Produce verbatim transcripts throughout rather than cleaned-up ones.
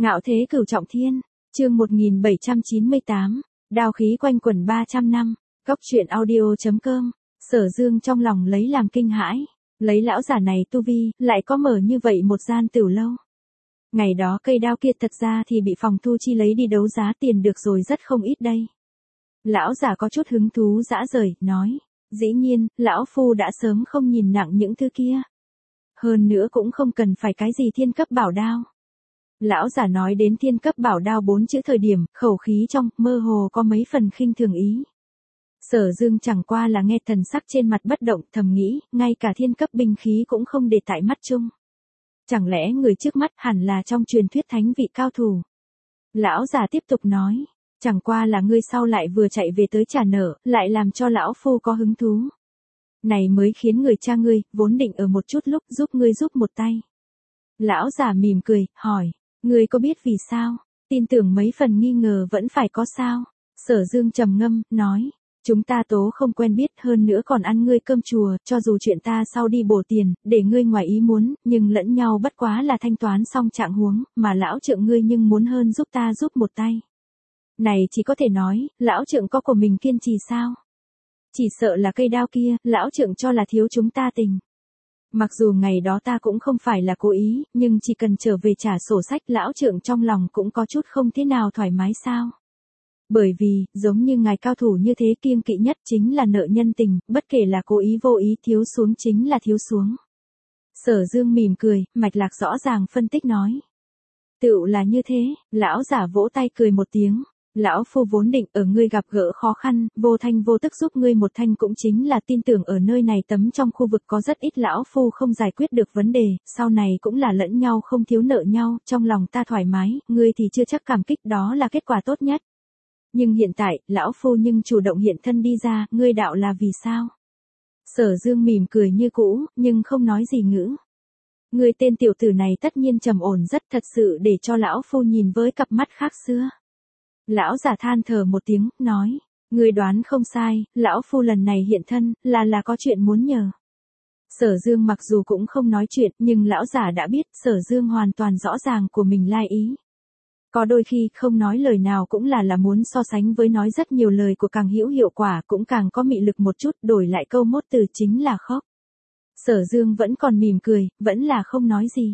Ngạo thế cửu trọng thiên, chương một nghìn bảy trăm chín mươi tám, đao khí quanh quẩn ba trăm năm, góc truyện audio.com, Sở Dương trong lòng lấy làm kinh hãi, lấy lão giả này tu vi, lại có mở như vậy một gian tửu lâu. Ngày đó cây đao kia thật ra thì bị phòng thu chi lấy đi đấu giá tiền được rồi rất không ít đây. Lão giả có chút hứng thú dã rời, nói, dĩ nhiên, lão phu đã sớm không nhìn nặng những thứ kia. Hơn nữa cũng không cần phải cái gì thiên cấp bảo đao. Lão giả nói đến thiên cấp bảo đao bốn chữ thời điểm, khẩu khí trong, mơ hồ có mấy phần khinh thường ý. Sở Dương chẳng qua là nghe thần sắc trên mặt bất động, thầm nghĩ, ngay cả thiên cấp binh khí cũng không để tại mắt chung. Chẳng lẽ người trước mắt hẳn là trong truyền thuyết thánh vị cao thủ. Lão giả tiếp tục nói, chẳng qua là ngươi sau lại vừa chạy về tới trả nợ, lại làm cho lão phu có hứng thú. Này mới khiến người cha ngươi, vốn định ở một chút lúc giúp ngươi giúp một tay. Lão giả mỉm cười, hỏi, ngươi có biết vì sao? Tin tưởng mấy phần nghi ngờ vẫn phải có sao? Sở Dương trầm ngâm, nói, chúng ta tố không quen biết, hơn nữa còn ăn ngươi cơm chùa, cho dù chuyện ta sau đi bổ tiền, để ngươi ngoài ý muốn, nhưng lẫn nhau bất quá là thanh toán xong trạng huống, mà lão trượng ngươi nhưng muốn hơn giúp ta giúp một tay. Này chỉ có thể nói, lão trượng có của mình kiên trì sao? Chỉ sợ là cây đao kia, lão trượng cho là thiếu chúng ta tình. Mặc dù ngày đó ta cũng không phải là cố ý, nhưng chỉ cần trở về trả sổ sách, lão trượng trong lòng cũng có chút không thế nào thoải mái sao. Bởi vì, giống như ngài cao thủ như thế, kiêng kỵ nhất chính là nợ nhân tình, bất kể là cố ý vô ý, thiếu xuống chính là thiếu xuống. Sở Dương mỉm cười, mạch lạc rõ ràng phân tích nói. Tựu là như thế, lão giả vỗ tay cười một tiếng. Lão phu vốn định ở ngươi gặp gỡ khó khăn, vô thanh vô tức giúp ngươi một thanh, cũng chính là tin tưởng ở nơi này tấm trong khu vực có rất ít lão phu không giải quyết được vấn đề, sau này cũng là lẫn nhau không thiếu nợ nhau, trong lòng ta thoải mái, ngươi thì chưa chắc cảm kích, đó là kết quả tốt nhất. Nhưng hiện tại, lão phu nhưng chủ động hiện thân đi ra, ngươi đạo là vì sao? Sở Dương mỉm cười như cũ, nhưng không nói gì ngữ. Ngươi tên tiểu tử này tất nhiên trầm ổn rất, thật sự để cho lão phu nhìn với cặp mắt khác xưa. Lão giả than thở một tiếng, nói, ngươi đoán không sai, lão phu lần này hiện thân, là là có chuyện muốn nhờ. Sở Dương mặc dù cũng không nói chuyện, nhưng lão giả đã biết, Sở Dương hoàn toàn rõ ràng của mình lai ý. Có đôi khi không nói lời nào cũng là là muốn so sánh với nói rất nhiều lời của càng hữu hiệu quả, cũng càng có mị lực một chút, đổi lại câu mốt từ chính là khóc. Sở Dương vẫn còn mỉm cười, vẫn là không nói gì.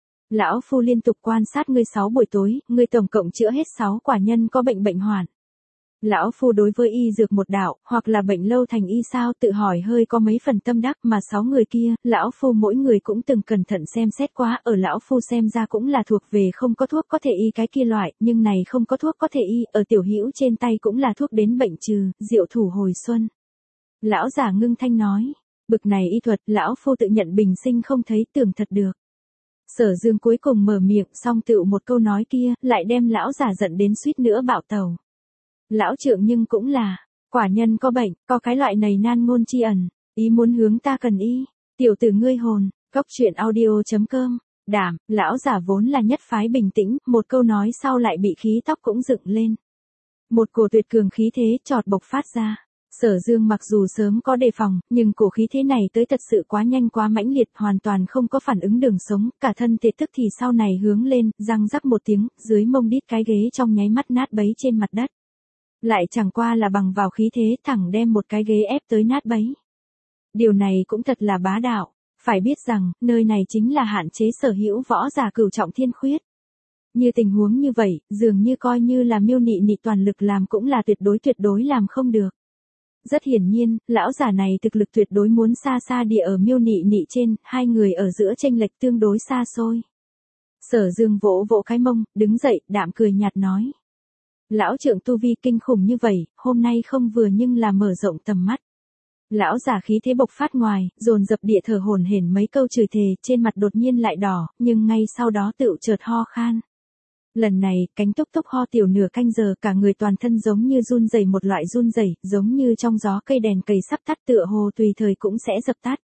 Lão phu liên tục quan sát ngươi sáu buổi tối, ngươi tổng cộng chữa hết sáu quả nhân có bệnh bệnh hoạn. Lão phu đối với y dược một đạo, hoặc là bệnh lâu thành y sao, tự hỏi hơi có mấy phần tâm đắc, mà sáu người kia, lão phu mỗi người cũng từng cẩn thận xem xét quá, ở lão phu xem ra cũng là thuộc về không có thuốc có thể y cái kia loại, nhưng này không có thuốc có thể y, ở tiểu hữu trên tay cũng là thuốc đến bệnh trừ, diệu thủ hồi xuân. Lão giả ngưng thanh nói, bực này y thuật, lão phu tự nhận bình sinh không thấy, tưởng thật được. Sở Dương cuối cùng mở miệng, xong tựu một câu nói kia, lại đem lão giả giận đến suýt nữa bạo tàu. Lão trượng nhưng cũng là, quả nhân có bệnh, có cái loại này nan ngôn chi ẩn, ý muốn hướng ta cần y, tiểu tử ngươi hồn, góc truyện audio.com, đảm, lão giả vốn là nhất phái bình tĩnh, một câu nói sau lại bị khí tóc cũng dựng lên. Một cổ tuyệt cường khí thế chọt bộc phát ra. Sở Dương mặc dù sớm có đề phòng, nhưng cổ khí thế này tới thật sự quá nhanh quá mãnh liệt, hoàn toàn không có phản ứng đường sống, cả thân thể tức thì sau này hướng lên, răng rắc một tiếng, dưới mông đít cái ghế trong nháy mắt nát bấy trên mặt đất. Lại chẳng qua là bằng vào khí thế thẳng đem một cái ghế ép tới nát bấy. Điều này cũng thật là bá đạo, phải biết rằng, nơi này chính là hạn chế sở hữu võ giả cửu trọng thiên khuyết. Như tình huống như vậy, dường như coi như là miêu nị nị toàn lực làm cũng là tuyệt đối tuyệt đối làm không được. Rất hiển nhiên, lão giả này thực lực tuyệt đối muốn xa xa địa ở miêu nị nị trên, hai người ở giữa chênh lệch tương đối xa xôi. Sở Dương vỗ vỗ cái mông, đứng dậy, đạm cười nhạt nói. Lão trượng tu vi kinh khủng như vậy, hôm nay không vừa nhưng là mở rộng tầm mắt. Lão giả khí thế bộc phát ngoài, dồn dập địa thở hổn hển mấy câu chửi thề, trên mặt đột nhiên lại đỏ, nhưng ngay sau đó tựu chợt ho khan. Lần này, cánh túc túc ho tiểu nửa canh giờ, cả người toàn thân giống như run rẩy, một loại run rẩy, giống như trong gió cây đèn cầy sắp tắt, tựa hồ tùy thời cũng sẽ dập tắt.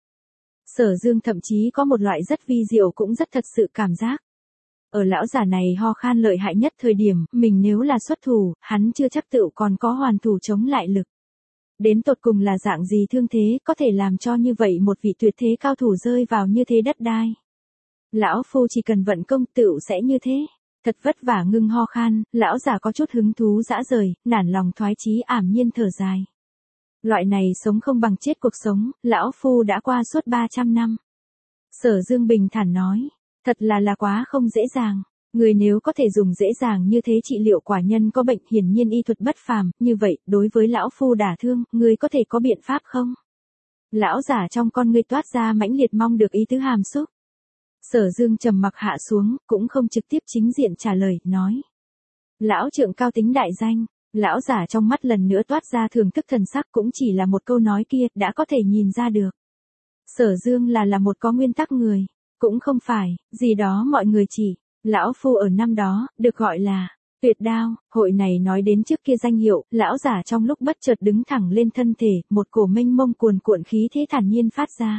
Sở Dương thậm chí có một loại rất vi diệu cũng rất thật sự cảm giác. Ở lão giả này ho khan lợi hại nhất thời điểm, mình nếu là xuất thủ, hắn chưa chắc tựu còn có hoàn thủ chống lại lực. Đến tột cùng là dạng gì thương thế, có thể làm cho như vậy một vị tuyệt thế cao thủ rơi vào như thế đất đai. Lão phu chỉ cần vận công tựu sẽ như thế. Thật vất vả ngưng ho khan, lão già có chút hứng thú dã rời, nản lòng thoái chí ảm nhiên thở dài. Loại này sống không bằng chết cuộc sống, lão phu đã qua suốt ba trăm năm. Sở Dương bình thản nói, thật là là quá không dễ dàng. Người nếu có thể dùng dễ dàng như thế trị liệu quả nhân có bệnh, hiển nhiên y thuật bất phàm, như vậy, đối với lão phu đả thương, người có thể có biện pháp không? Lão giả trong con ngươi toát ra mãnh liệt mong được ý tứ hàm xúc. Sở Dương trầm mặc hạ xuống, cũng không trực tiếp chính diện trả lời, nói. Lão trượng cao tính đại danh, lão giả trong mắt lần nữa toát ra thưởng thức thần sắc, cũng chỉ là một câu nói kia, đã có thể nhìn ra được. Sở Dương là là một có nguyên tắc người, cũng không phải, gì đó mọi người chỉ, lão phu ở năm đó, được gọi là, tuyệt đao, hội này nói đến trước kia danh hiệu, lão giả trong lúc bất chợt đứng thẳng lên thân thể, một cổ mênh mông cuồn cuộn khí thế thản nhiên phát ra.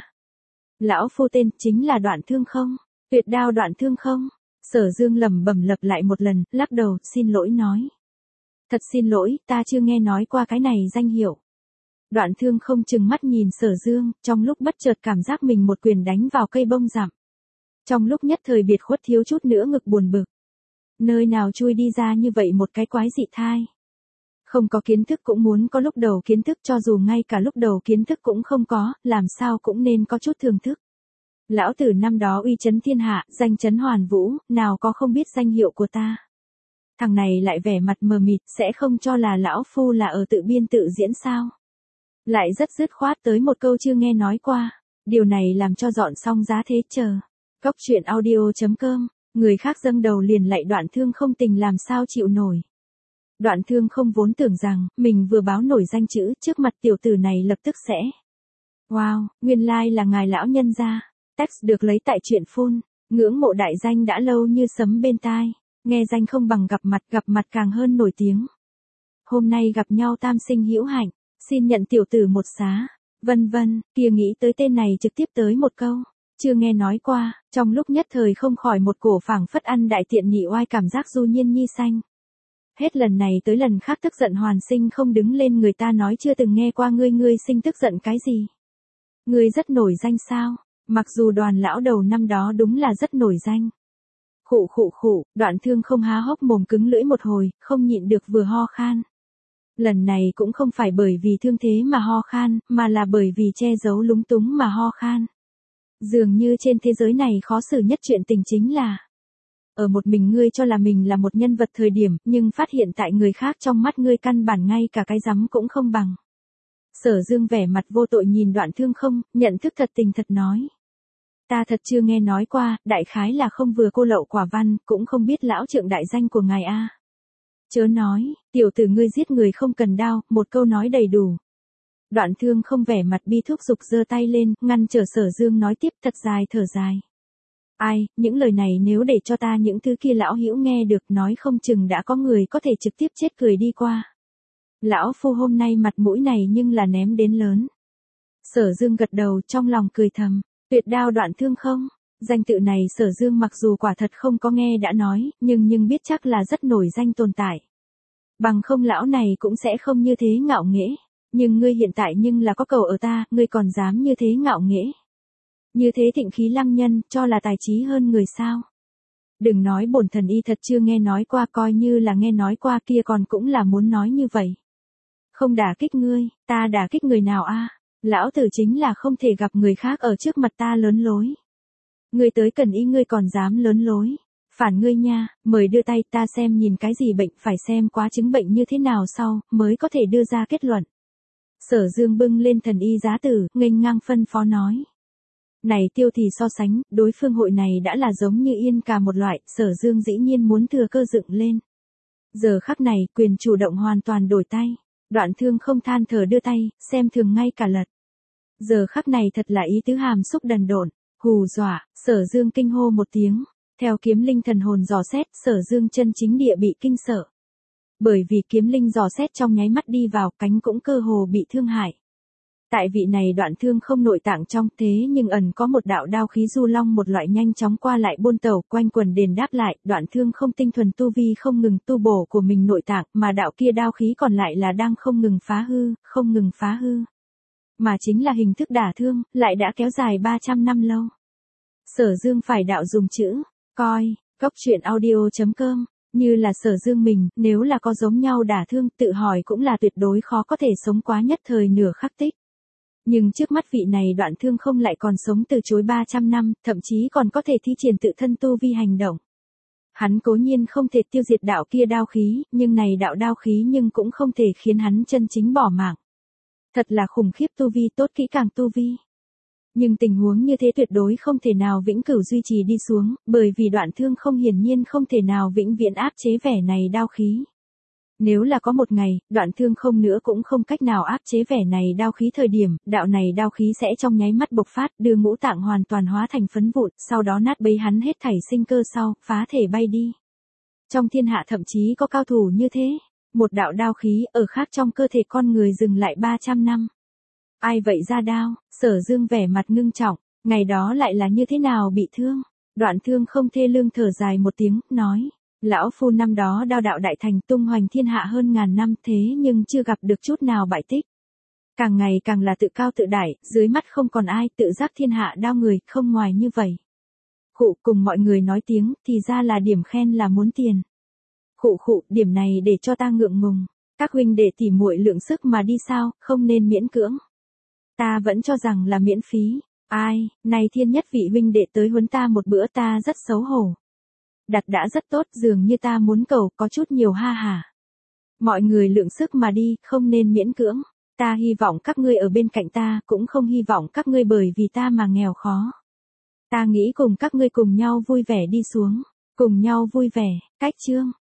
Lão phu tên chính là Đoạn Thương Không, tuyệt đao Đoạn Thương Không. Sở Dương lẩm bẩm lặp lại một lần, lắc đầu, xin lỗi nói. Thật xin lỗi, ta chưa nghe nói qua cái này danh hiệu. Đoạn Thương Không chừng mắt nhìn Sở Dương, trong lúc bất chợt cảm giác mình một quyền đánh vào cây bông rậm. Trong lúc nhất thời biệt khuất thiếu chút nữa ngực buồn bực. Nơi nào chui đi ra như vậy một cái quái dị thai. Không có kiến thức cũng muốn có lúc đầu kiến thức, cho dù ngay cả lúc đầu kiến thức cũng không có, làm sao cũng nên có chút thưởng thức. Lão tử năm đó uy chấn thiên hạ, danh chấn hoàn vũ, nào có không biết danh hiệu của ta. Thằng này lại vẻ mặt mờ mịt, sẽ không cho là lão phu là ở tự biên tự diễn sao. Lại rất dứt khoát tới một câu chưa nghe nói qua, điều này làm cho dọn xong giá thế chờ. Cốc truyện audio chấm com, người khác dâng đầu liền lại Đoạn Thương Không tình làm sao chịu nổi. Đoạn Thương Không vốn tưởng rằng, mình vừa báo nổi danh chữ, trước mặt tiểu tử này lập tức sẽ. Wow, nguyên lai like là ngài lão nhân gia. Text được lấy tại truyện phun, ngưỡng mộ đại danh đã lâu như sấm bên tai, nghe danh không bằng gặp mặt, gặp mặt càng hơn nổi tiếng. Hôm nay gặp nhau tam sinh hữu hạnh, xin nhận tiểu tử một xá, vân vân, kia nghĩ tới tên này trực tiếp tới một câu, chưa nghe nói qua, trong lúc nhất thời không khỏi một cổ phảng phất ăn đại tiện nhị oai cảm giác du nhiên nhi xanh. Hết lần này tới lần khác tức giận hoàn sinh không đứng lên, người ta nói chưa từng nghe qua ngươi, ngươi sinh tức giận cái gì? Ngươi rất nổi danh sao? Mặc dù Đoàn lão đầu năm đó đúng là rất nổi danh. Khụ khụ khụ, Đoạn Thương Không há hốc mồm cứng lưỡi một hồi, không nhịn được vừa ho khan. Lần này cũng không phải bởi vì thương thế mà ho khan, mà là bởi vì che giấu lúng túng mà ho khan. Dường như trên thế giới này khó xử nhất chuyện tình chính là ở một mình ngươi cho là mình là một nhân vật thời điểm, nhưng phát hiện tại người khác trong mắt ngươi căn bản ngay cả cái rắm cũng không bằng. Sở Dương vẻ mặt vô tội nhìn Đoạn Thương Không, nhận thức thật tình thật nói. Ta thật chưa nghe nói qua, đại khái là không vừa cô lậu quả văn, cũng không biết lão trượng đại danh của ngài a. Chớ nói, tiểu tử ngươi giết người không cần đao, một câu nói đầy đủ. Đoạn Thương Không vẻ mặt bi thúc giục giơ tay lên, ngăn trở Sở Dương nói tiếp, thật dài thở dài. Ai, những lời này nếu để cho ta những thứ kia lão hữu nghe được, nói không chừng đã có người có thể trực tiếp chết cười đi qua. Lão phu hôm nay mặt mũi này nhưng là ném đến lớn. Sở Dương gật đầu trong lòng cười thầm, tuyệt đao Đoạn Thương Không, danh tự này Sở Dương mặc dù quả thật không có nghe đã nói, nhưng nhưng biết chắc là rất nổi danh tồn tại. Bằng không lão này cũng sẽ không như thế ngạo nghễ, nhưng ngươi hiện tại nhưng là có cầu ở ta, ngươi còn dám như thế ngạo nghễ. Như thế thịnh khí lăng nhân, cho là tài trí hơn người sao. Đừng nói bổn thần y thật chưa nghe nói qua, coi như là nghe nói qua kia còn cũng là muốn nói như vậy. Không đả kích ngươi, ta đả kích người nào a? Lão tử chính là không thể gặp người khác ở trước mặt ta lớn lối. Ngươi tới cần y ngươi còn dám lớn lối. Phản ngươi nha, mời đưa tay ta xem nhìn cái gì bệnh, phải xem quá chứng bệnh như thế nào sau, mới có thể đưa ra kết luận. Sở Dương bưng lên thần y giá tử, nghênh ngang phân phó nói. Này tiêu thì so sánh, đối phương hội này đã là giống như yên cả một loại, Sở Dương dĩ nhiên muốn thừa cơ dựng lên. Giờ khắc này, quyền chủ động hoàn toàn đổi tay. Đoạn Thương Không than thở đưa tay, xem thường ngay cả lật. Giờ khắc này thật là ý tứ hàm xúc đần độn, hù dọa, Sở Dương kinh hô một tiếng. Theo kiếm linh thần hồn dò xét, Sở Dương chân chính địa bị kinh sợ. Bởi vì kiếm linh dò xét trong nháy mắt đi vào, cánh cũng cơ hồ bị thương hại. Tại vị này Đoạn Thương Không nội tạng trong, thế nhưng ẩn có một đạo đao khí du long một loại nhanh chóng qua lại buôn tàu quanh quần đền đáp lại, Đoạn Thương Không tinh thuần tu vi không ngừng tu bổ của mình nội tạng, mà đạo kia đao khí còn lại là đang không ngừng phá hư, không ngừng phá hư. Mà chính là hình thức đả thương, lại đã kéo dài ba trăm năm lâu. Sở Dương phải đạo dùng chữ, coi, Cốc truyện audio chấm com, như là Sở Dương mình, nếu là có giống nhau đả thương, tự hỏi cũng là tuyệt đối khó có thể sống quá nhất thời nửa khắc tích. Nhưng trước mắt vị này Đoạn Thương không lại còn sống từ chối ba trăm năm, thậm chí còn có thể thi triển tự thân tu vi hành động. Hắn cố nhiên không thể tiêu diệt đạo kia đao khí, nhưng này đạo đao khí nhưng cũng không thể khiến hắn chân chính bỏ mạng. Thật là khủng khiếp tu vi, tốt kỹ càng tu vi. Nhưng tình huống như thế tuyệt đối không thể nào vĩnh cửu duy trì đi xuống, bởi vì Đoạn Thương không hiển nhiên không thể nào vĩnh viễn áp chế vẻ này đao khí. Nếu là có một ngày, Đoạn Thương không nữa cũng không cách nào áp chế vẻ này đao khí thời điểm, đạo này đao khí sẽ trong nháy mắt bộc phát, đưa ngũ tạng hoàn toàn hóa thành phấn vụn, sau đó nát bấy hắn hết thảy sinh cơ sau, phá thể bay đi. Trong thiên hạ thậm chí có cao thủ như thế, một đạo đao khí ở khác trong cơ thể con người dừng lại ba trăm năm. Ai vậy ra đao? Sở Dương vẻ mặt ngưng trọng, ngày đó lại là như thế nào bị thương? Đoạn Thương không thê lương thở dài một tiếng, nói. Lão phu năm đó đao đạo đại thành tung hoành thiên hạ hơn ngàn năm thế nhưng chưa gặp được chút nào bại tích. Càng ngày càng là tự cao tự đại, dưới mắt không còn ai tự giác thiên hạ đao người, không ngoài như vậy. Khụ cùng mọi người nói tiếng, thì ra là điểm khen là muốn tiền. Khụ khụ, điểm này để cho ta ngượng ngùng. Các huynh đệ tỉ muội lượng sức mà đi sao, không nên miễn cưỡng. Ta vẫn cho rằng là miễn phí. Ai, này thiên nhất vị huynh đệ tới huấn ta một bữa ta rất xấu hổ. Đặt đã rất tốt, dường như ta muốn cầu, có chút nhiều ha hả. Mọi người lượng sức mà đi, không nên miễn cưỡng. Ta hy vọng các ngươi ở bên cạnh ta, cũng không hy vọng các ngươi bởi vì ta mà nghèo khó. Ta nghĩ cùng các ngươi cùng nhau vui vẻ đi xuống. Cùng nhau vui vẻ, cách chương.